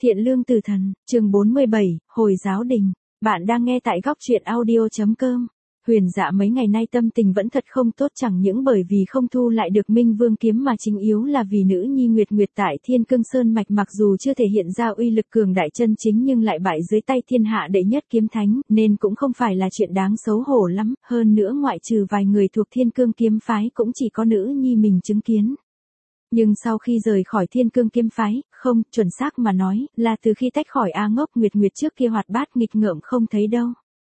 Thiện lương từ thần, chương 47, Hồi giáo đình. Bạn đang nghe tại góc truyện audio.com. Huyền Dạ mấy ngày nay tâm tình vẫn thật không tốt, chẳng những bởi vì không thu lại được Minh Vương kiếm mà chính yếu là vì nữ nhi Nguyệt Nguyệt tại Thiên Cương Sơn mạch mặc dù chưa thể hiện ra uy lực cường đại chân chính nhưng lại bại dưới tay thiên hạ đệ nhất kiếm thánh, nên cũng không phải là chuyện đáng xấu hổ lắm, hơn nữa ngoại trừ vài người thuộc Thiên Cương kiếm phái cũng chỉ có nữ nhi mình chứng kiến. Nhưng sau khi rời khỏi Thiên Cương kiếm phái, không, chuẩn xác mà nói, là từ khi tách khỏi A Ngốc, Nguyệt Nguyệt trước kia hoạt bát nghịch ngợm không thấy đâu.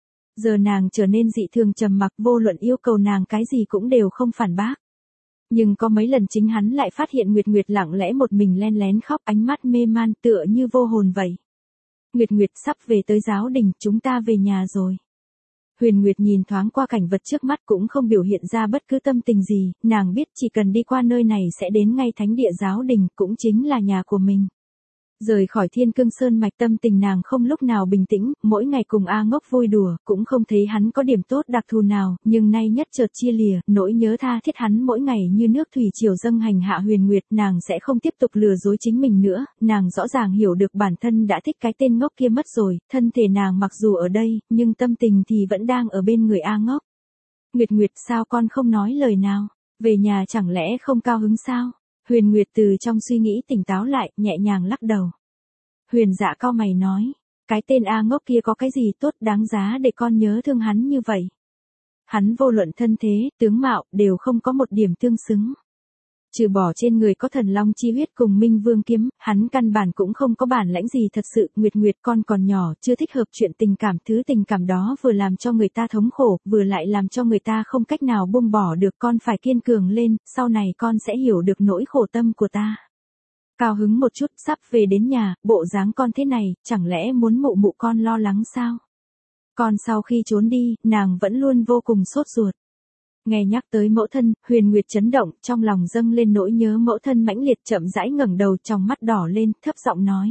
Giờ nàng trở nên dị thường trầm mặc, vô luận yêu cầu nàng cái gì cũng đều không phản bác. Nhưng có mấy lần chính hắn lại phát hiện Nguyệt Nguyệt lặng lẽ một mình len lén khóc, ánh mắt mê man tựa như vô hồn vậy. Nguyệt Nguyệt sắp về tới giáo đình, chúng ta về nhà rồi. Huyền Nguyệt nhìn thoáng qua cảnh vật trước mắt cũng không biểu hiện ra bất cứ tâm tình gì, nàng biết chỉ cần đi qua nơi này sẽ đến ngay thánh địa giáo đình, cũng chính là nhà của mình. Rời khỏi Thiên Cương Sơn mạch tâm tình nàng không lúc nào bình tĩnh, mỗi ngày cùng A Ngốc vui đùa, cũng không thấy hắn có điểm tốt đặc thù nào, nhưng nay nhất chợt chia lìa, nỗi nhớ tha thiết hắn mỗi ngày như nước thủy triều dâng hành hạ Huyền Nguyệt, nàng sẽ không tiếp tục lừa dối chính mình nữa, nàng rõ ràng hiểu được bản thân đã thích cái tên ngốc kia mất rồi, thân thể nàng mặc dù ở đây, nhưng tâm tình thì vẫn đang ở bên người A Ngốc. Nguyệt Nguyệt, sao con không nói lời nào, về nhà chẳng lẽ không cao hứng sao? Huyền Nguyệt từ trong suy nghĩ tỉnh táo lại, nhẹ nhàng lắc đầu. Huyền Dạ cau mày nói, cái tên A Ngốc kia có cái gì tốt đáng giá để con nhớ thương hắn như vậy? Hắn vô luận thân thế, tướng mạo, đều không có một điểm tương xứng. Trừ bỏ trên người có thần long chi huyết cùng Minh Vương kiếm, hắn căn bản cũng không có bản lãnh gì thật sự. Nguyệt Nguyệt, con còn nhỏ, chưa thích hợp chuyện tình cảm, thứ tình cảm đó vừa làm cho người ta thống khổ, vừa lại làm cho người ta không cách nào buông bỏ được, con phải kiên cường lên, sau này con sẽ hiểu được nỗi khổ tâm của ta. Cao hứng một chút, sắp về đến nhà, bộ dáng con thế này, chẳng lẽ muốn mụ mụ con lo lắng sao? Con sau khi trốn đi, nàng vẫn luôn vô cùng sốt ruột. Nghe nhắc tới mẫu thân, Huyền Nguyệt chấn động, trong lòng dâng lên nỗi nhớ mẫu thân mãnh liệt, chậm rãi ngẩng đầu, trong mắt đỏ lên, thấp giọng nói.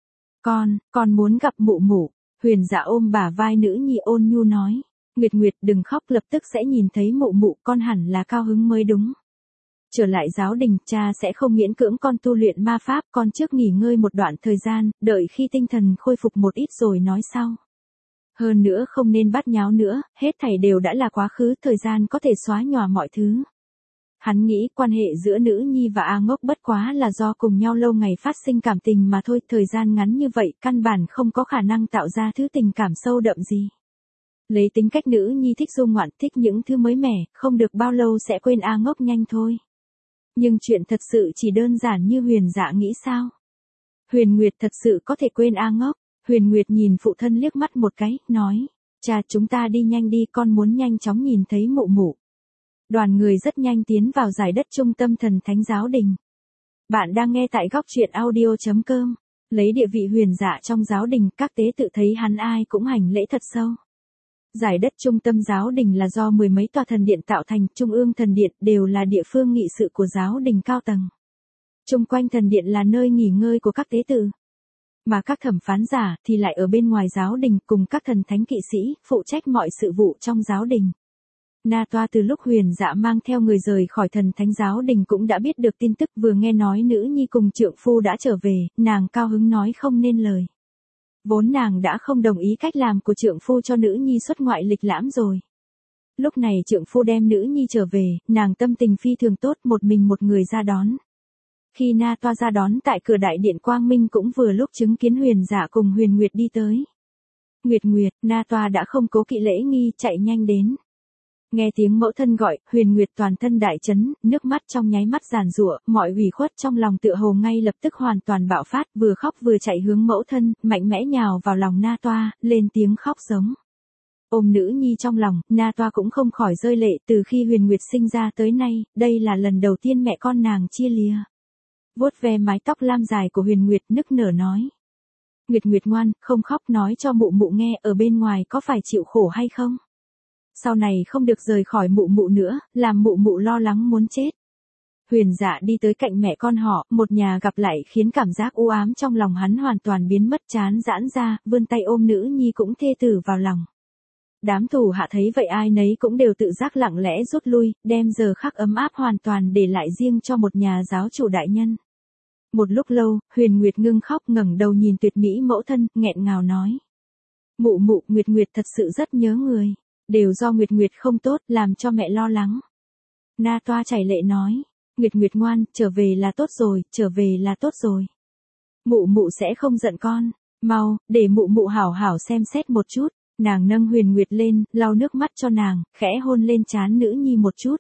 Con muốn gặp mụ mụ. Huyền Dạ ôm bả vai nữ nhi ôn nhu nói. Nguyệt Nguyệt đừng khóc, lập tức sẽ nhìn thấy mụ mụ, con hẳn là cao hứng mới đúng. Trở lại giáo đình, cha sẽ không miễn cưỡng con tu luyện ma pháp, con trước nghỉ ngơi một đoạn thời gian, đợi khi tinh thần khôi phục một ít rồi nói sau. Hơn nữa không nên bắt nháo nữa, hết thảy đều đã là quá khứ, thời gian có thể xóa nhòa mọi thứ. Hắn nghĩ quan hệ giữa nữ nhi và A Ngốc bất quá là do cùng nhau lâu ngày phát sinh cảm tình mà thôi, thời gian ngắn như vậy căn bản không có khả năng tạo ra thứ tình cảm sâu đậm gì. Lấy tính cách nữ nhi thích du ngoạn, thích những thứ mới mẻ, không được bao lâu sẽ quên A Ngốc nhanh thôi. Nhưng chuyện thật sự chỉ đơn giản như Huyền Dạ nghĩ sao? Huyền Nguyệt thật sự có thể quên A Ngốc? Huyền Nguyệt nhìn phụ thân liếc mắt một cái, nói, cha chúng ta đi nhanh đi, con muốn nhanh chóng nhìn thấy mụ mụ. Đoàn người rất nhanh tiến vào giải đất trung tâm thần thánh giáo đình. Bạn đang nghe tại góc truyện audio.com. Lấy địa vị Huyền Dạ trong giáo đình, các tế tự thấy hắn ai cũng hành lễ thật sâu. Giải đất trung tâm giáo đình là do mười mấy tòa thần điện tạo thành, trung ương thần điện đều là địa phương nghị sự của giáo đình cao tầng. Chung quanh thần điện là nơi nghỉ ngơi của các tế tự. Mà các thẩm phán giả thì lại ở bên ngoài giáo đình cùng các thần thánh kỵ sĩ, phụ trách mọi sự vụ trong giáo đình. Na Toa từ lúc Huyền Dạ mang theo người rời khỏi thần thánh giáo đình cũng đã biết được tin tức, vừa nghe nói nữ nhi cùng trượng phu đã trở về, nàng cao hứng nói không nên lời. Vốn nàng đã không đồng ý cách làm của trượng phu cho nữ nhi xuất ngoại lịch lãm rồi. Lúc này trượng phu đem nữ nhi trở về, nàng tâm tình phi thường tốt, một mình một người ra đón. Khi Na Toa ra đón tại cửa đại điện Quang Minh cũng vừa lúc chứng kiến Huyền Dạ cùng Huyền Nguyệt đi tới. Nguyệt, Na Toa đã không cố kỵ lễ nghi, chạy nhanh đến. Nghe tiếng mẫu thân gọi, Huyền Nguyệt toàn thân đại chấn, nước mắt trong nháy mắt giàn giụa, mọi ủy khuất trong lòng tựa hồ ngay lập tức hoàn toàn bạo phát, vừa khóc vừa chạy hướng mẫu thân, mạnh mẽ nhào vào lòng Na Toa, lên tiếng khóc giống. Ôm nữ nhi trong lòng, Na Toa cũng không khỏi rơi lệ, từ khi Huyền Nguyệt sinh ra tới nay, đây là lần đầu tiên mẹ con nàng chia lìa. Vuốt ve mái tóc lam dài của Huyền Nguyệt, nức nở nói. Nguyệt ngoan, không khóc, nói cho mụ mụ nghe, ở bên ngoài có phải chịu khổ hay không? Sau này không được rời khỏi mụ mụ nữa, làm mụ mụ lo lắng muốn chết. Huyền Dạ đi tới cạnh mẹ con họ, một nhà gặp lại khiến cảm giác u ám trong lòng hắn hoàn toàn biến mất, chán giãn ra, vươn tay ôm nữ nhi cũng thê tử vào lòng. Đám thủ hạ thấy vậy ai nấy cũng đều tự giác lặng lẽ rút lui, đem giờ khắc ấm áp hoàn toàn để lại riêng cho một nhà giáo chủ đại nhân. Một lúc lâu, Huyền Nguyệt ngưng khóc ngẩng đầu nhìn tuyệt mỹ mẫu thân, nghẹn ngào nói. Mụ mụ, Nguyệt Nguyệt thật sự rất nhớ người. Đều do Nguyệt Nguyệt không tốt, làm cho mẹ lo lắng. Na Toa chảy lệ nói. Nguyệt Nguyệt ngoan, trở về là tốt rồi, trở về là tốt rồi. Mụ mụ sẽ không giận con. Mau, để mụ mụ hảo hảo xem xét một chút. Nàng nâng Huyền Nguyệt lên, lau nước mắt cho nàng, khẽ hôn lên trán nữ nhi một chút.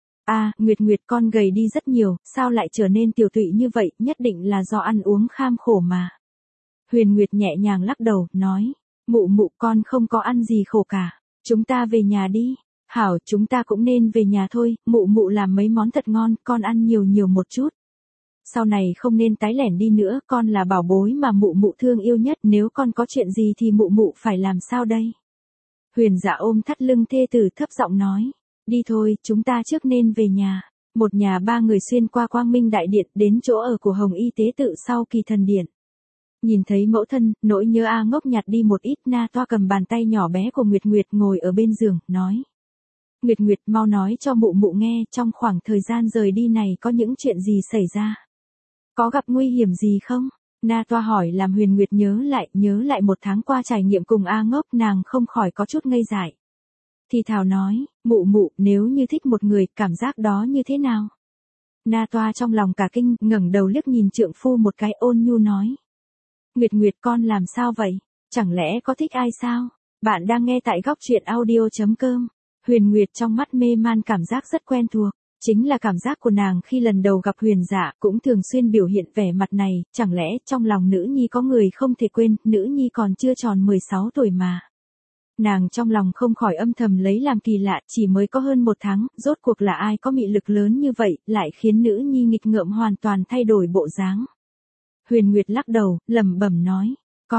Nguyệt Nguyệt con gầy đi rất nhiều, sao lại trở nên tiểu tụy như vậy, nhất định là do ăn uống kham khổ mà. Huyền Nguyệt nhẹ nhàng lắc đầu, nói. Mụ mụ con không có ăn gì khổ cả. Chúng ta về nhà đi. Hảo, chúng ta cũng nên về nhà thôi, mụ mụ làm mấy món thật ngon, con ăn nhiều nhiều một chút. Sau này không nên tái lẻn đi nữa, con là bảo bối mà mụ mụ thương yêu nhất, nếu con có chuyện gì thì mụ mụ phải làm sao đây? Huyền Dạ ôm thắt lưng thê tử thấp giọng nói. Đi thôi, chúng ta trước nên về nhà. Một nhà ba người xuyên qua Quang Minh Đại Điện đến chỗ ở của Hồng Y Tế Tự sau Kỳ Thần Điện. Nhìn thấy mẫu thân, nỗi nhớ ngốc nhạt đi một ít. Na Toa cầm bàn tay nhỏ bé của Nguyệt Nguyệt ngồi ở bên giường, nói. Nguyệt Nguyệt mau nói cho mụ mụ nghe, trong khoảng thời gian rời đi này có những chuyện gì xảy ra? Có gặp nguy hiểm gì không? Na Toa hỏi làm Huyền Nguyệt nhớ lại một tháng qua trải nghiệm cùng ngốc, nàng không khỏi có chút ngây dại. Thì thào nói, mụ mụ, nếu như thích một người, cảm giác đó như thế nào? Na Toa trong lòng cả kinh, ngẩng đầu liếc nhìn trượng phu một cái, ôn nhu nói. Nguyệt Nguyệt con làm sao vậy? Chẳng lẽ có thích ai sao? Bạn đang nghe tại góc truyện audio.com. Huyền Nguyệt trong mắt mê man cảm giác rất quen thuộc. Chính là cảm giác của nàng khi lần đầu gặp Huyền Dạ, cũng thường xuyên biểu hiện vẻ mặt này, chẳng lẽ trong lòng nữ nhi có người không thể quên, nữ nhi còn chưa tròn 16 tuổi mà. Nàng trong lòng không khỏi âm thầm lấy làm kỳ lạ, chỉ mới có hơn một tháng, rốt cuộc là ai có mị lực lớn như vậy, lại khiến nữ nhi nghịch ngợm hoàn toàn thay đổi bộ dáng. Huyền Nguyệt lắc đầu, lẩm bẩm nói,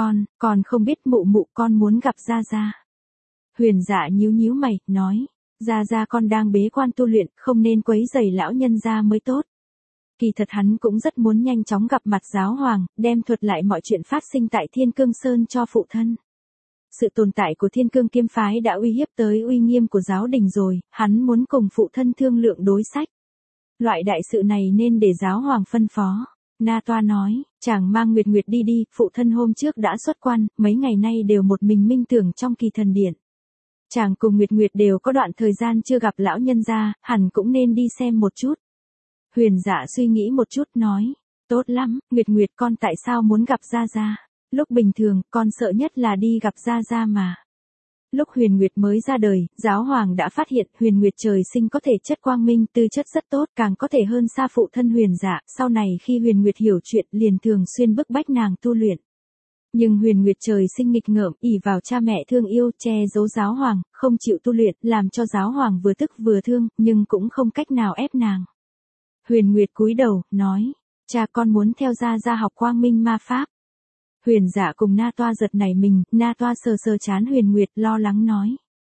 con không biết mụ mụ, con muốn gặp Gia Gia. Huyền Dạ nhíu mày, nói, Gia Gia con đang bế quan tu luyện, không nên quấy rầy lão nhân gia mới tốt. Kỳ thật hắn cũng rất muốn nhanh chóng gặp mặt giáo hoàng, đem thuật lại mọi chuyện phát sinh tại Thiên Cương Sơn cho phụ thân. Sự tồn tại của Thiên Cương Kiếm Phái đã uy hiếp tới uy nghiêm của giáo đình rồi, hắn muốn cùng phụ thân thương lượng đối sách. Loại đại sự này nên để giáo hoàng phân phó. Na Toa nói, chàng mang Nguyệt Nguyệt đi, phụ thân hôm trước đã xuất quan, mấy ngày nay đều một mình minh tưởng trong Kỳ Thần Điện. Chàng cùng Nguyệt Nguyệt đều có đoạn thời gian chưa gặp lão nhân gia, hẳn cũng nên đi xem một chút. Huyền Dạ suy nghĩ một chút nói, tốt lắm, Nguyệt Nguyệt con tại sao muốn gặp Gia Gia? Lúc bình thường, con sợ nhất là đi gặp Gia Gia mà. Lúc Huyền Nguyệt mới ra đời, giáo hoàng đã phát hiện Huyền Nguyệt trời sinh có thể chất quang minh, tư chất rất tốt, càng có thể hơn xa phụ thân Huyền Dạ. Sau này khi Huyền Nguyệt hiểu chuyện, liền thường xuyên bức bách nàng tu luyện. Nhưng Huyền Nguyệt trời sinh nghịch ngợm, ỷ vào cha mẹ thương yêu, che giấu giáo hoàng, không chịu tu luyện, làm cho giáo hoàng vừa tức vừa thương, nhưng cũng không cách nào ép nàng. Huyền Nguyệt cúi đầu, nói, cha con muốn theo Gia Gia học quang minh ma pháp. Huyền Dạ cùng Na Toa giật nảy mình, Na Toa sờ trán Huyền Nguyệt, lo lắng nói.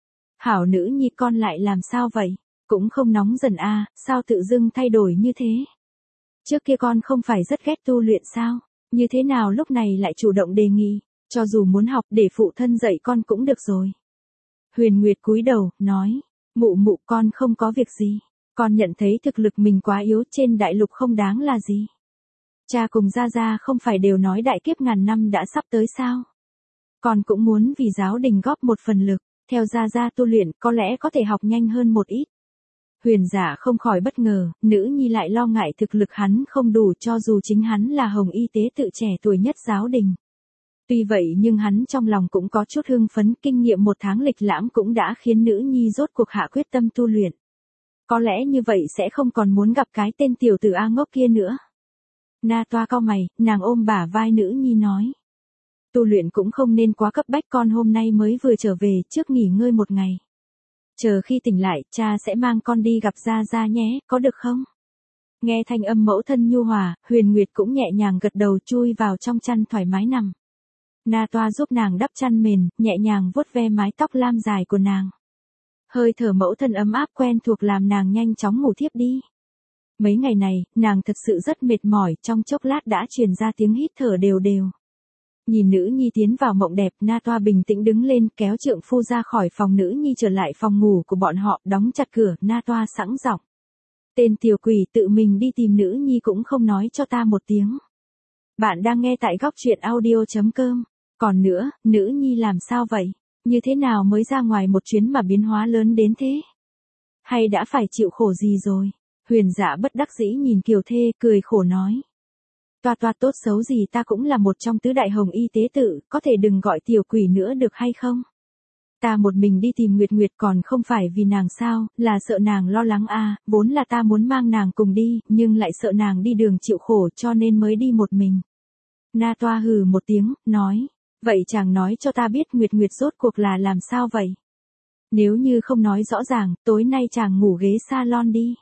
Hảo nữ nhi con lại làm sao vậy? Cũng không nóng dần sao tự dưng thay đổi như thế? Trước kia con không phải rất ghét tu luyện sao? Như thế nào lúc này lại chủ động đề nghị, cho dù muốn học để phụ thân dạy con cũng được rồi. Huyền Nguyệt cúi đầu, nói, mụ mụ con không có việc gì. Con nhận thấy thực lực mình quá yếu, trên đại lục không đáng là gì. Cha cùng Gia Gia không phải đều nói đại kiếp ngàn năm đã sắp tới sao? Con cũng muốn vì giáo đình góp một phần lực, theo Gia Gia tu luyện có lẽ có thể học nhanh hơn một ít. Huyền Dạ không khỏi bất ngờ, nữ nhi lại lo ngại thực lực hắn không đủ cho dù chính hắn là Hồng Y Tế Tự trẻ tuổi nhất giáo đình. Tuy vậy nhưng hắn trong lòng cũng có chút hưng phấn, kinh nghiệm một tháng lịch lãm cũng đã khiến nữ nhi rốt cuộc hạ quyết tâm tu luyện. Có lẽ như vậy sẽ không còn muốn gặp cái tên tiểu tử ngốc kia nữa. Na Toa cau mày, nàng ôm bả vai nữ nhi nói. Tu luyện cũng không nên quá cấp bách, con hôm nay mới vừa trở về, trước nghỉ ngơi một ngày. Chờ khi tỉnh lại, cha sẽ mang con đi gặp Gia Gia nhé, có được không? Nghe thanh âm mẫu thân nhu hòa, Huyền Nguyệt cũng nhẹ nhàng gật đầu, chui vào trong chăn thoải mái nằm. Na Toa giúp nàng đắp chăn mền, nhẹ nhàng vuốt ve mái tóc lam dài của nàng. Hơi thở mẫu thân ấm áp quen thuộc làm nàng nhanh chóng ngủ thiếp đi. Mấy ngày này, nàng thực sự rất mệt mỏi, trong chốc lát đã truyền ra tiếng hít thở đều đều. Nhìn nữ nhi tiến vào mộng đẹp, Na Toa bình tĩnh đứng lên, kéo trượng phu ra khỏi phòng nữ nhi trở lại phòng ngủ của bọn họ, đóng chặt cửa, Na Toa sẵn giọng. Tên tiểu quỷ tự mình đi tìm nữ nhi cũng không nói cho ta một tiếng. Bạn đang nghe tại góc truyện audio.com. Còn nữa, nữ nhi làm sao vậy? Như thế nào mới ra ngoài một chuyến mà biến hóa lớn đến thế? Hay đã phải chịu khổ gì rồi? Huyền Dạ bất đắc dĩ nhìn Kiều Thê, cười khổ nói. Toa toa tốt xấu gì ta cũng là một trong tứ đại hồng y tế tự, có thể đừng gọi tiểu quỷ nữa được hay không? Ta một mình đi tìm Nguyệt Nguyệt còn không phải vì nàng sao, là sợ nàng lo lắng à, vốn là ta muốn mang nàng cùng đi, nhưng lại sợ nàng đi đường chịu khổ cho nên mới đi một mình. Na Toa hừ một tiếng, nói, vậy chàng nói cho ta biết Nguyệt Nguyệt rốt cuộc là làm sao vậy? Nếu như không nói rõ ràng, tối nay chàng ngủ ghế salon đi.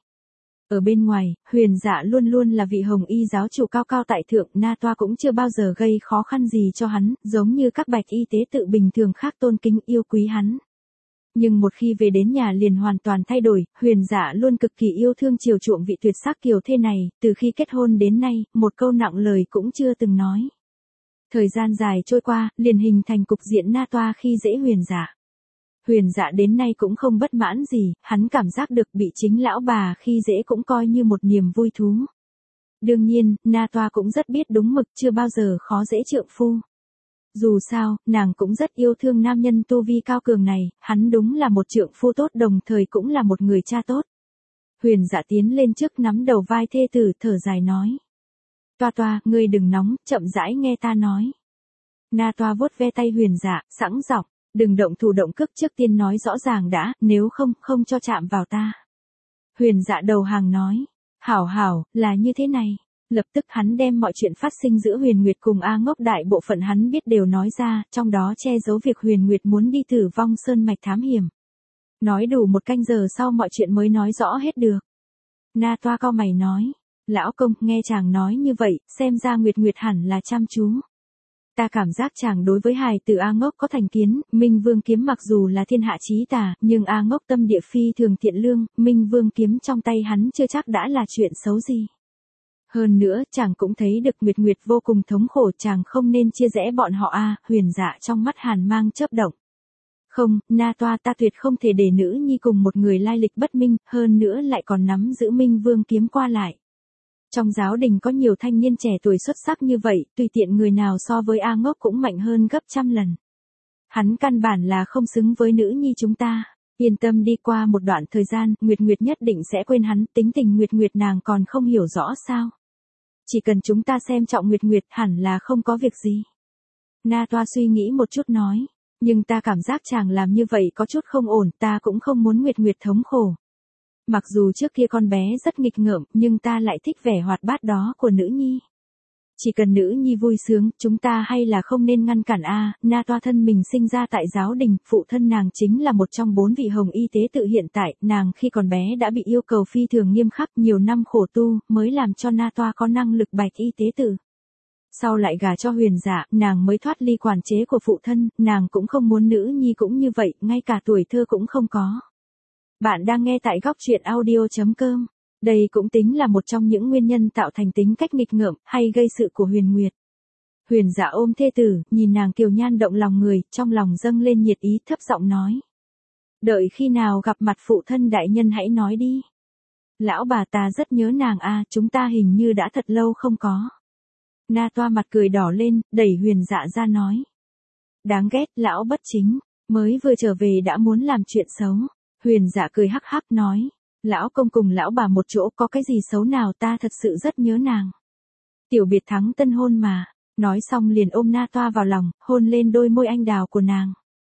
Ở bên ngoài, Huyền Dạ luôn luôn là vị hồng y giáo chủ cao cao tại thượng, Na Toa cũng chưa bao giờ gây khó khăn gì cho hắn, giống như các bạch y tế tự bình thường khác tôn kính yêu quý hắn. Nhưng một khi về đến nhà liền hoàn toàn thay đổi, Huyền Dạ luôn cực kỳ yêu thương chiều chuộng vị tuyệt sắc Kiều Thê này, từ khi kết hôn đến nay, một câu nặng lời cũng chưa từng nói. Thời gian dài trôi qua, liền hình thành cục diện Na Toa khi dễ Huyền Dạ. Huyền Dạ đến nay cũng không bất mãn gì, hắn cảm giác được bị chính lão bà khi dễ cũng coi như một niềm vui thú. Đương nhiên, Na Toa cũng rất biết đúng mực, chưa bao giờ khó dễ trượng phu. Dù sao, nàng cũng rất yêu thương nam nhân tu vi cao cường này, hắn đúng là một trượng phu tốt đồng thời cũng là một người cha tốt. Huyền Dạ tiến lên trước nắm đầu vai thê tử, thở dài nói. Toa toa, ngươi đừng nóng, chậm rãi nghe ta nói. Na Toa vuốt ve tay Huyền Dạ, sẵn giọng. Đừng động thủ động cước, trước tiên nói rõ ràng đã, nếu không, không cho chạm vào ta. Huyền Dạ đầu hàng nói. Hảo hảo, là như thế này. Lập tức hắn đem mọi chuyện phát sinh giữa Huyền Nguyệt cùng A Ngốc đại bộ phận hắn biết đều nói ra, trong đó che giấu việc Huyền Nguyệt muốn đi Tử Vong Sơn mạch thám hiểm. Nói đủ một canh giờ sau mọi chuyện mới nói rõ hết được. Na Toa cau mày nói. Lão công, nghe chàng nói như vậy, xem ra Nguyệt Nguyệt hẳn là chăm chú. Ta cảm giác chàng đối với hài tử A Ngốc có thành kiến, Minh Vương kiếm mặc dù là thiên hạ chí tà, nhưng A Ngốc tâm địa phi thường thiện lương, Minh Vương kiếm trong tay hắn chưa chắc đã là chuyện xấu gì. Hơn nữa, chàng cũng thấy được Nguyệt Nguyệt vô cùng thống khổ, chàng không nên chia rẽ bọn họ a. Huyền Dạ trong mắt hàn mang chớp động. Không, Na Toa, ta tuyệt không thể để nữ nhi cùng một người lai lịch bất minh, hơn nữa lại còn nắm giữ Minh Vương kiếm qua lại. Trong giáo đình có nhiều thanh niên trẻ tuổi xuất sắc như vậy, tùy tiện người nào so với A Ngốc cũng mạnh hơn gấp trăm lần. Hắn căn bản là không xứng với nữ nhi chúng ta. Yên tâm, đi qua một đoạn thời gian, Nguyệt Nguyệt nhất định sẽ quên hắn, tính tình Nguyệt Nguyệt nàng còn không hiểu rõ sao. Chỉ cần chúng ta xem trọng Nguyệt Nguyệt hẳn là không có việc gì. Na Toa suy nghĩ một chút nói, nhưng ta cảm giác chàng làm như vậy có chút không ổn, ta cũng không muốn Nguyệt Nguyệt thống khổ. Mặc dù trước kia con bé rất nghịch ngợm, nhưng ta lại thích vẻ hoạt bát đó của nữ nhi. Chỉ cần nữ nhi vui sướng, chúng ta hay là không nên ngăn cản a. Na Toa thân mình sinh ra tại giáo đình, phụ thân nàng chính là một trong 4 vị hồng y tế tự hiện tại, nàng khi còn bé đã bị yêu cầu phi thường nghiêm khắc, nhiều năm khổ tu, mới làm cho Na Toa có năng lực bạch y tế tự. Sau lại gả cho Huyền Dạ, nàng mới thoát ly quản chế của phụ thân, nàng cũng không muốn nữ nhi cũng như vậy, ngay cả tuổi thơ cũng không có. Bạn đang nghe tại góc truyện audio.com. Đây cũng tính là một trong những nguyên nhân tạo thành tính cách nghịch ngợm hay gây sự của Huyền Nguyệt. Huyền Dạ ôm thê tử, nhìn nàng kiều nhan động lòng người, trong lòng dâng lên nhiệt ý, thấp giọng nói. Đợi khi nào gặp mặt phụ thân đại nhân hãy nói đi. Lão bà ta rất nhớ nàng a, chúng ta hình như đã thật lâu không có. Na Toa mặt cười đỏ lên, đẩy Huyền Dạ ra nói. Đáng ghét, lão bất chính, mới vừa trở về đã muốn làm chuyện xấu. Huyền Dạ cười hắc hắc nói. Lão công cùng lão bà một chỗ có cái gì xấu nào, ta thật sự rất nhớ nàng. Tiểu biệt thắng tân hôn mà. Nói xong liền ôm Na Toa vào lòng, hôn lên đôi môi anh đào của nàng.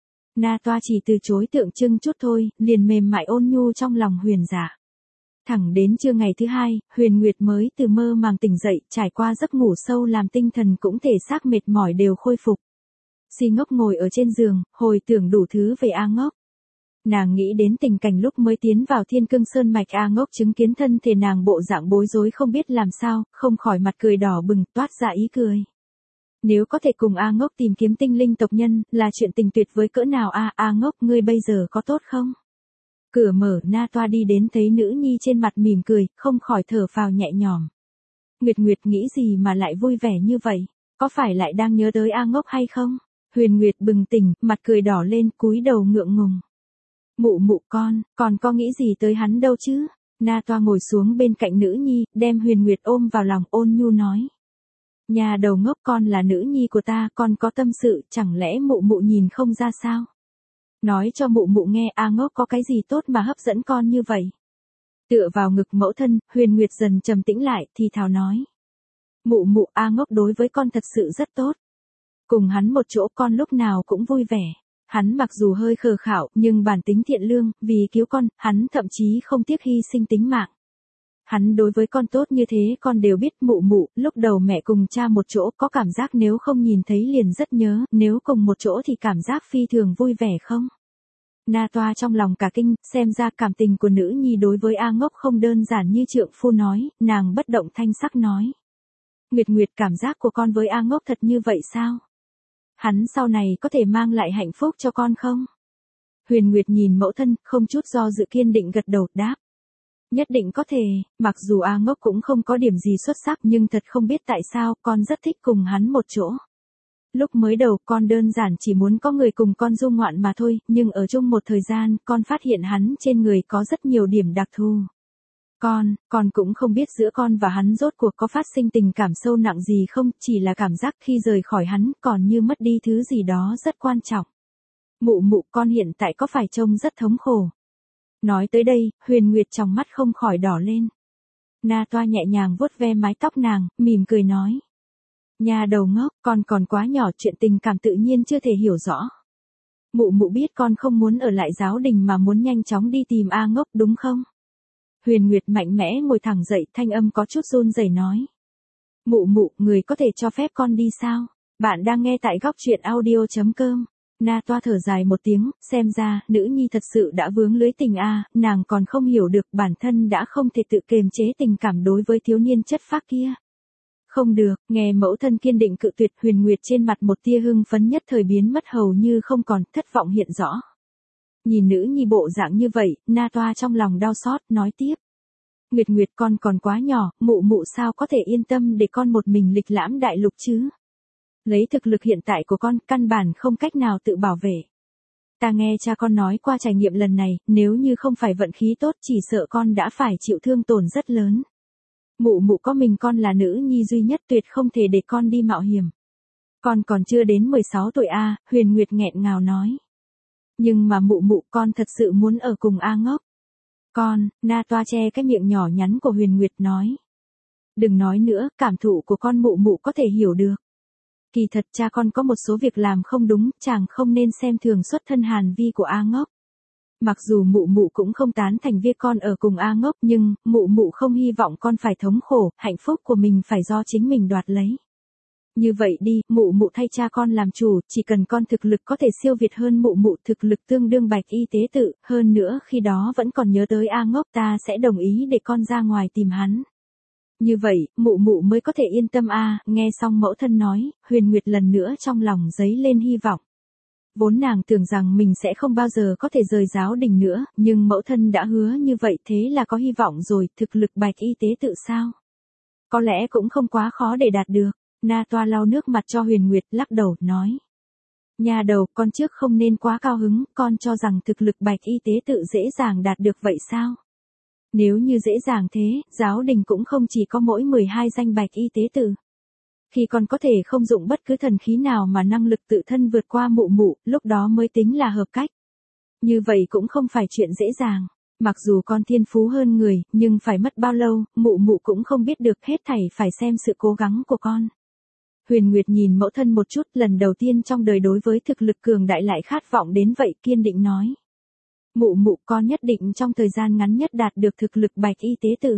Na Toa chỉ từ chối tượng trưng chút thôi, liền mềm mại ôn nhu trong lòng Huyền Dạ. Thẳng đến trưa ngày thứ hai, Huyền Nguyệt mới từ mơ màng tỉnh dậy, trải qua giấc ngủ sâu làm tinh thần cũng thể xác mệt mỏi đều khôi phục. Si Ngốc ngồi ở trên giường, hồi tưởng đủ thứ về A Ngốc. Nàng nghĩ đến tình cảnh lúc mới tiến vào Thiên Cương Sơn mạch, A Ngốc chứng kiến thân thể nàng bộ dạng bối rối không biết làm sao, không khỏi mặt cười đỏ bừng, toát ra ý cười. Nếu có thể cùng A Ngốc tìm kiếm tinh linh tộc nhân, là chuyện tình tuyệt với cỡ nào a. A Ngốc, ngươi bây giờ có tốt không? Cửa mở, Na Toa đi đến thấy nữ nhi trên mặt mỉm cười, không khỏi thở phào nhẹ nhõm. Nguyệt Nguyệt nghĩ gì mà lại vui vẻ như vậy? Có phải lại đang nhớ tới A Ngốc hay không? Huyền Nguyệt bừng tỉnh, mặt cười đỏ lên, cúi đầu ngượng ngùng. Mụ mụ con có nghĩ gì tới hắn đâu chứ? Na Toa ngồi xuống bên cạnh nữ nhi, đem Huyền Nguyệt ôm vào lòng ôn nhu nói. Nhà đầu ngốc, con là nữ nhi của ta, con có tâm sự, chẳng lẽ mụ mụ nhìn không ra sao? Nói cho mụ mụ nghe, A ngốc có cái gì tốt mà hấp dẫn con như vậy? Tựa vào ngực mẫu thân, Huyền Nguyệt dần trầm tĩnh lại, thì thào nói. Mụ mụ, A ngốc đối với con thật sự rất tốt. Cùng hắn một chỗ con lúc nào cũng vui vẻ. Hắn mặc dù hơi khờ khạo, nhưng bản tính thiện lương, vì cứu con, hắn thậm chí không tiếc hy sinh tính mạng. Hắn đối với con tốt như thế con đều biết. Mụ mụ, lúc đầu mẹ cùng cha một chỗ có cảm giác nếu không nhìn thấy liền rất nhớ, nếu cùng một chỗ thì cảm giác phi thường vui vẻ không? Na Toa trong lòng cả kinh, xem ra cảm tình của nữ nhi đối với A ngốc không đơn giản như trượng phu nói, nàng bất động thanh sắc nói. Nguyệt Nguyệt, cảm giác của con với A ngốc thật như vậy sao? Hắn sau này có thể mang lại hạnh phúc cho con không? Huyền Nguyệt nhìn mẫu thân, không chút do dự kiên định gật đầu, đáp. Nhất định có thể, mặc dù A ngốc cũng không có điểm gì xuất sắc nhưng thật không biết tại sao con rất thích cùng hắn một chỗ. Lúc mới đầu con đơn giản chỉ muốn có người cùng con du ngoạn mà thôi, nhưng ở chung một thời gian con phát hiện hắn trên người có rất nhiều điểm đặc thù. Con cũng không biết giữa con và hắn rốt cuộc có phát sinh tình cảm sâu nặng gì không, chỉ là cảm giác khi rời khỏi hắn còn như mất đi thứ gì đó rất quan trọng. Mụ mụ, con hiện tại có phải trông rất thống khổ? Nói tới đây, Huyền Nguyệt trong mắt không khỏi đỏ lên. Na Toa nhẹ nhàng vuốt ve mái tóc nàng, mỉm cười nói. Nhà đầu ngốc, con còn quá nhỏ, chuyện tình cảm tự nhiên chưa thể hiểu rõ. Mụ mụ biết con không muốn ở lại giáo đình mà muốn nhanh chóng đi tìm A ngốc đúng không? Huyền Nguyệt mạnh mẽ ngồi thẳng dậy, thanh âm có chút run rẩy nói. Mụ mụ, người có thể cho phép con đi sao? Bạn đang nghe tại góc truyện audio.com. Na Toa thở dài một tiếng, xem ra, nữ nhi thật sự đã vướng lưới tình a, nàng còn không hiểu được bản thân đã không thể tự kiềm chế tình cảm đối với thiếu niên chất phác kia. Không được, nghe mẫu thân kiên định cự tuyệt, Huyền Nguyệt trên mặt một tia hưng phấn nhất thời biến mất hầu như không còn, thất vọng hiện rõ. Nhìn nữ nhi bộ dạng như vậy, Na Toa trong lòng đau xót, nói tiếp. Nguyệt Nguyệt, con còn quá nhỏ, mụ mụ sao có thể yên tâm để con một mình lịch lãm đại lục chứ? Lấy thực lực hiện tại của con, căn bản không cách nào tự bảo vệ. Ta nghe cha con nói qua trải nghiệm lần này, nếu như không phải vận khí tốt chỉ sợ con đã phải chịu thương tổn rất lớn. Mụ mụ có mình con là nữ nhi duy nhất, tuyệt không thể để con đi mạo hiểm. Con còn chưa đến 16 tuổi a, Huyền Nguyệt nghẹn ngào nói. Nhưng mà mụ mụ, con thật sự muốn ở cùng A ngốc. Na Toa che cái miệng nhỏ nhắn của Huyền Nguyệt nói. Đừng nói nữa, cảm thụ của con mụ mụ có thể hiểu được. Kỳ thật cha con có một số việc làm không đúng, chàng không nên xem thường xuất thân hàn vi của A ngốc. Mặc dù mụ mụ cũng không tán thành việc con ở cùng A ngốc nhưng, mụ mụ không hy vọng con phải thống khổ, hạnh phúc của mình phải do chính mình đoạt lấy. Như vậy đi, mụ mụ thay cha con làm chủ, chỉ cần con thực lực có thể siêu việt hơn mụ mụ, thực lực tương đương Bạch Y tế tự, hơn nữa khi đó vẫn còn nhớ tới A ngốc, ta sẽ đồng ý để con ra ngoài tìm hắn. Như vậy, mụ mụ mới có thể yên tâm a. Nghe xong mẫu thân nói, Huyền Nguyệt lần nữa trong lòng dấy lên hy vọng. Vốn nàng tưởng rằng mình sẽ không bao giờ có thể rời giáo đình nữa, nhưng mẫu thân đã hứa như vậy thế là có hy vọng rồi, thực lực Bạch Y tế tự sao? Có lẽ cũng không quá khó để đạt được. Na Toa lau nước mặt cho Huyền Nguyệt, lắc đầu, nói. Nhà đầu, con trước không nên quá cao hứng, con cho rằng thực lực Bạch Y tế tự dễ dàng đạt được vậy sao? Nếu như dễ dàng thế, giáo đình cũng không chỉ có mỗi 12 danh Bạch Y tế tự. Khi con có thể không dụng bất cứ thần khí nào mà năng lực tự thân vượt qua mụ mụ, lúc đó mới tính là hợp cách. Như vậy cũng không phải chuyện dễ dàng. Mặc dù con thiên phú hơn người, nhưng phải mất bao lâu, mụ mụ cũng không biết được, hết thảy phải xem sự cố gắng của con. Huyền Nguyệt nhìn mẫu thân một chút, lần đầu tiên trong đời đối với thực lực cường đại lại khát vọng đến vậy, kiên định nói. Mụ mụ, con nhất định trong thời gian ngắn nhất đạt được thực lực Bạch Y tế tự.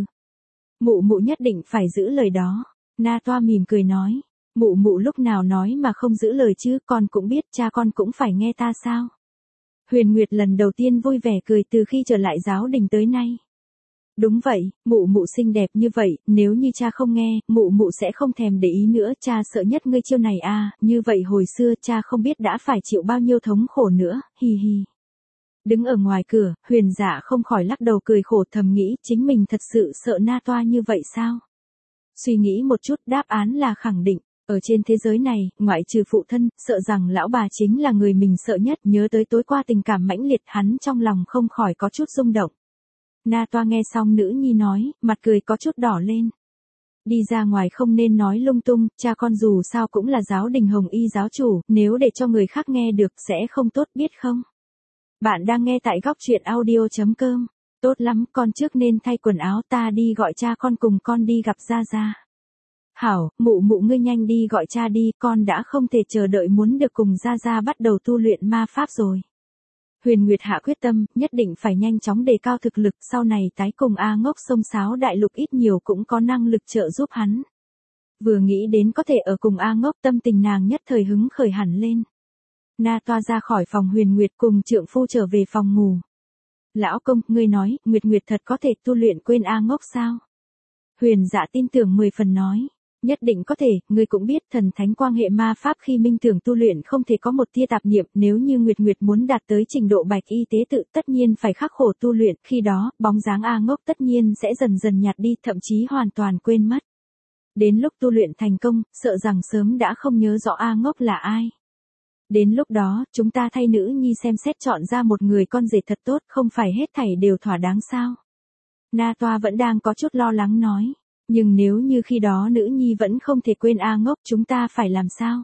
Mụ mụ nhất định phải giữ lời đó. Na Toa mỉm cười nói. Mụ mụ lúc nào nói mà không giữ lời chứ, con cũng biết cha con cũng phải nghe ta sao. Huyền Nguyệt lần đầu tiên vui vẻ cười từ khi trở lại giáo đình tới nay. Đúng vậy, mụ mụ xinh đẹp như vậy, nếu như cha không nghe, mụ mụ sẽ không thèm để ý nữa, cha sợ nhất ngươi chiêu này a, như vậy hồi xưa cha không biết đã phải chịu bao nhiêu thống khổ nữa, hi hi. Đứng ở ngoài cửa, Huyền Dạ không khỏi lắc đầu cười khổ, thầm nghĩ, chính mình thật sự sợ Na Toa như vậy sao? Suy nghĩ một chút, đáp án là khẳng định. Ở trên thế giới này, ngoại trừ phụ thân, sợ rằng lão bà chính là người mình sợ nhất. Nhớ tới tối qua tình cảm mãnh liệt, hắn trong lòng không khỏi có chút rung động. Na Toa nghe xong nữ nhi nói, mặt cười có chút đỏ lên. Đi ra ngoài không nên nói lung tung, cha con dù sao cũng là giáo đình Hồng Y giáo chủ, nếu để cho người khác nghe được sẽ không tốt biết không? Bạn đang nghe tại góc truyện audio.com. Tốt lắm, con trước nên thay quần áo, ta đi gọi cha con cùng con đi gặp Gia Gia. Hảo, mụ mụ ngươi nhanh đi gọi cha đi, con đã không thể chờ đợi muốn được cùng Gia Gia bắt đầu tu luyện ma pháp rồi. Huyền Nguyệt hạ quyết tâm, nhất định phải nhanh chóng đề cao thực lực, sau này tái cùng A Ngốc sông sáo đại lục ít nhiều cũng có năng lực trợ giúp hắn. Vừa nghĩ đến có thể ở cùng A Ngốc, tâm tình nàng nhất thời hứng khởi hẳn lên. Na Toa ra khỏi phòng Huyền Nguyệt cùng trượng phu trở về phòng ngủ. Lão công, ngươi nói, Nguyệt Nguyệt thật có thể tu luyện quên A Ngốc sao? Huyền Dạ tin tưởng 10 phần nói. Nhất định có thể, ngươi cũng biết thần thánh quan hệ ma pháp khi minh tưởng tu luyện không thể có một tia tạp niệm, nếu như Nguyệt Nguyệt muốn đạt tới trình độ bạch y tế tự tất nhiên phải khắc khổ tu luyện, khi đó, bóng dáng A Ngốc tất nhiên sẽ dần dần nhạt đi, thậm chí hoàn toàn quên mất. Đến lúc tu luyện thành công, sợ rằng sớm đã không nhớ rõ A Ngốc là ai. Đến lúc đó, chúng ta thay nữ nhi xem xét chọn ra một người con rể thật tốt, không phải hết thảy đều thỏa đáng sao? Na Toa vẫn đang có chút lo lắng nói. Nhưng nếu như khi đó nữ nhi vẫn không thể quên A Ngốc, chúng ta phải làm sao?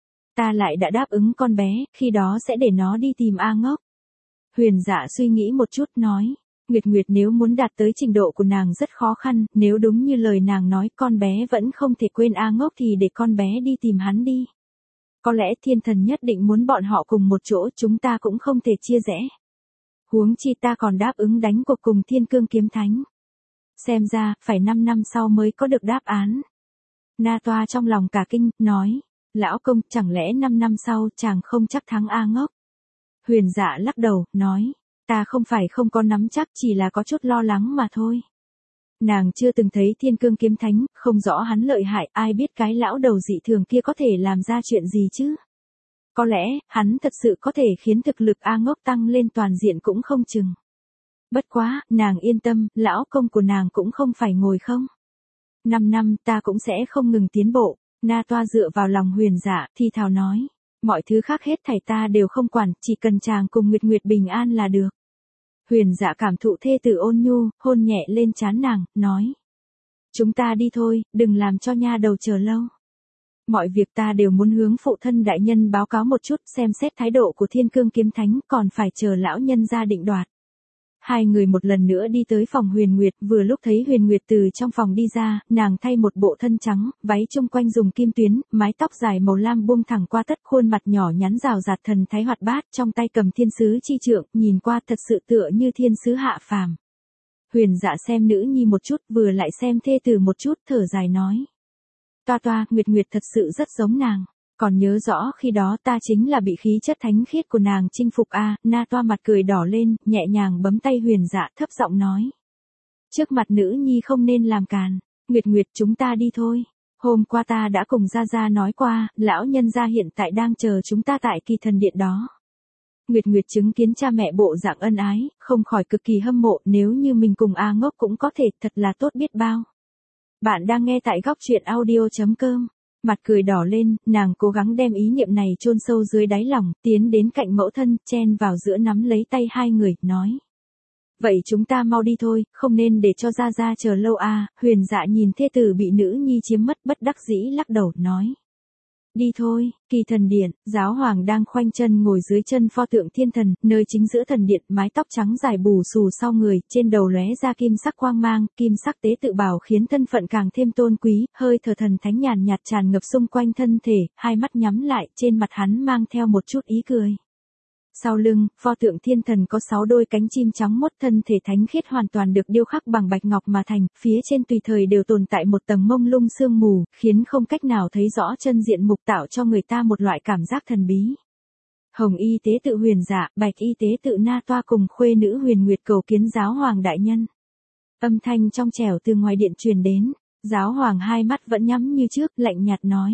Ta lại đã đáp ứng con bé, khi đó sẽ để nó đi tìm A Ngốc. Huyền Dạ suy nghĩ một chút nói. Nguyệt Nguyệt nếu muốn đạt tới trình độ của nàng rất khó khăn, nếu đúng như lời nàng nói con bé vẫn không thể quên A Ngốc thì để con bé đi tìm hắn đi. Có lẽ thiên thần nhất định muốn bọn họ cùng một chỗ, chúng ta cũng không thể chia rẽ. Huống chi ta còn đáp ứng đánh cuộc cùng Thiên Cương Kiếm Thánh. Xem ra, phải 5 năm sau mới có được đáp án. Na Toa trong lòng cả kinh, nói. Lão công, chẳng lẽ 5 năm sau chàng không chắc thắng A Ngốc? Huyền Dạ lắc đầu, nói. Ta không phải không có nắm chắc, chỉ là có chút lo lắng mà thôi. Nàng chưa từng thấy Thiên Cương Kiếm Thánh, không rõ hắn lợi hại, ai biết cái lão đầu dị thường kia có thể làm ra chuyện gì chứ? Có lẽ, hắn thật sự có thể khiến thực lực A Ngốc tăng lên toàn diện cũng không chừng. Bất quá, nàng yên tâm, lão công của nàng cũng không phải ngồi không. 5 năm ta cũng sẽ không ngừng tiến bộ. Na Toa dựa vào lòng Huyền Dạ, thì thào nói. Mọi thứ khác hết thảy ta đều không quản, chỉ cần chàng cùng Nguyệt Nguyệt bình an là được. Huyền Dạ cảm thụ thê tử ôn nhu, hôn nhẹ lên trán nàng, nói. Chúng ta đi thôi, đừng làm cho nha đầu chờ lâu. Mọi việc ta đều muốn hướng phụ thân đại nhân báo cáo một chút, xem xét thái độ của Thiên Cương Kiếm Thánh, còn phải chờ lão nhân ra định đoạt. Hai người một lần nữa đi tới phòng Huyền Nguyệt, vừa lúc thấy Huyền Nguyệt từ trong phòng đi ra, nàng thay một bộ thân trắng, váy chung quanh dùng kim tuyến, mái tóc dài màu lam buông thẳng qua tất, khuôn mặt nhỏ nhắn rào rạt thần thái hoạt bát, trong tay cầm thiên sứ chi trượng, nhìn qua thật sự tựa như thiên sứ hạ phàm. Huyền Dạ xem nữ nhi một chút, vừa lại xem thê tử một chút, thở dài nói. Toa Toa, Nguyệt Nguyệt thật sự rất giống nàng. Còn nhớ rõ khi đó ta chính là bị khí chất thánh khiết của nàng chinh phục a. Na Toa mặt cười đỏ lên, nhẹ nhàng bấm tay Huyền Dạ, thấp giọng nói. Trước mặt nữ nhi không nên làm càn. Nguyệt Nguyệt, chúng ta đi thôi. Hôm qua ta đã cùng Gia Gia nói qua, lão nhân gia hiện tại đang chờ chúng ta tại Kỳ Thần Điện đó. Nguyệt Nguyệt chứng kiến cha mẹ bộ dạng ân ái, không khỏi cực kỳ hâm mộ, nếu như mình cùng A Ngốc cũng có thể, thật là tốt biết bao. Bạn đang nghe tại góc truyện audio.com. Mặt cười đỏ lên, nàng cố gắng đem ý niệm này chôn sâu dưới đáy lòng, tiến đến cạnh mẫu thân, chen vào giữa nắm lấy tay hai người, nói. Vậy chúng ta mau đi thôi, không nên để cho Gia Gia chờ lâu a. Huyền Dạ nhìn thê tử bị nữ nhi chiếm mất, bất đắc dĩ lắc đầu, nói. Đi thôi. Kỳ Thần Điện, giáo hoàng đang khoanh chân ngồi dưới chân pho tượng thiên thần, nơi chính giữa thần điện, mái tóc trắng dài bù xù sau người, trên đầu lóe ra kim sắc quang mang, kim sắc tế tự bào khiến thân phận càng thêm tôn quý, hơi thở thần thánh nhàn nhạt tràn ngập xung quanh thân thể, hai mắt nhắm lại, trên mặt hắn mang theo một chút ý cười. Sau lưng, pho tượng thiên thần có 6 đôi cánh chim trắng mốt, thân thể thánh khiết hoàn toàn được điêu khắc bằng bạch ngọc mà thành, phía trên tùy thời đều tồn tại một tầng mông lung sương mù, khiến không cách nào thấy rõ chân diện mục, tạo cho người ta một loại cảm giác thần bí. Hồng y tế tự Huyền Dạ, bạch y tế tự Na Toa cùng khuê nữ Huyền Nguyệt cầu kiến giáo hoàng đại nhân. Âm thanh trong trẻo từ ngoài điện truyền đến, giáo hoàng hai mắt vẫn nhắm như trước, lạnh nhạt nói.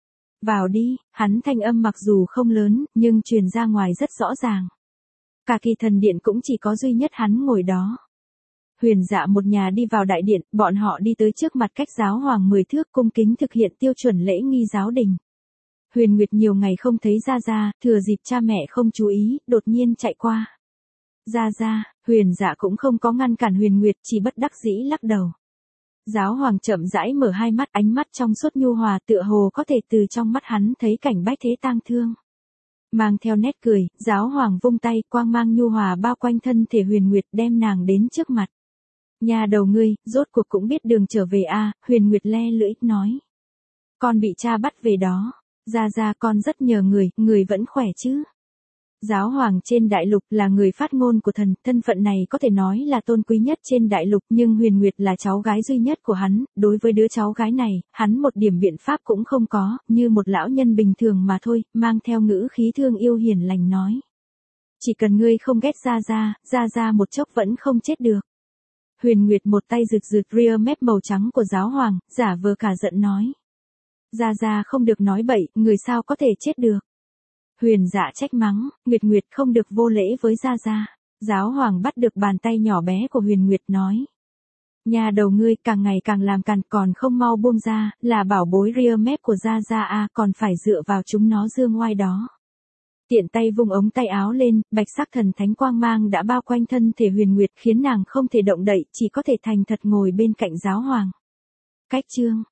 Vào đi, hắn thanh âm mặc dù không lớn, nhưng truyền ra ngoài rất rõ ràng. Cả Kỳ Thần Điện cũng chỉ có duy nhất hắn ngồi đó. Huyền Dạ một nhà đi vào đại điện, bọn họ đi tới trước mặt cách giáo hoàng 10 thước, cung kính thực hiện tiêu chuẩn lễ nghi giáo đình. Huyền Nguyệt nhiều ngày không thấy Gia Gia, thừa dịp cha mẹ không chú ý, đột nhiên chạy qua. Ra, Huyền Dạ cũng không có ngăn cản Huyền Nguyệt, chỉ bất đắc dĩ lắc đầu. Giáo hoàng chậm rãi mở hai mắt, ánh mắt trong suốt nhu hòa, tựa hồ có thể từ trong mắt hắn thấy cảnh bách thế tang thương. Mang theo nét cười, giáo hoàng vung tay, quang mang nhu hòa bao quanh thân thể Huyền Nguyệt, đem nàng đến trước mặt. Nhà đầu ngươi, rốt cuộc cũng biết đường trở về a, Huyền Nguyệt le lưỡi, nói. Con bị cha bắt về đó. Ra con rất nhờ người vẫn khỏe chứ. Giáo hoàng trên đại lục là người phát ngôn của thần, thân phận này có thể nói là tôn quý nhất trên đại lục, nhưng Huyền Nguyệt là cháu gái duy nhất của hắn, đối với đứa cháu gái này, hắn một điểm biện pháp cũng không có, như một lão nhân bình thường mà thôi, mang theo ngữ khí thương yêu hiền lành nói. Chỉ cần ngươi không ghét ra một chốc vẫn không chết được. Huyền Nguyệt một tay rực ria mép màu trắng của giáo hoàng, giả vờ cả giận nói. Ra không được nói bậy, người sao có thể chết được. Huyền Dạ trách mắng, Nguyệt không được vô lễ với ra. Giáo hoàng bắt được bàn tay nhỏ bé của Huyền Nguyệt nói. Nhà đầu ngươi càng ngày càng làm càn, còn không mau buông ra, là bảo bối ria mép của ra a, còn phải dựa vào chúng nó dương ngoai đó. Tiện tay vung ống tay áo lên, bạch sắc thần thánh quang mang đã bao quanh thân thể Huyền Nguyệt, khiến nàng không thể động đậy, chỉ có thể thành thật ngồi bên cạnh giáo hoàng. Cách chương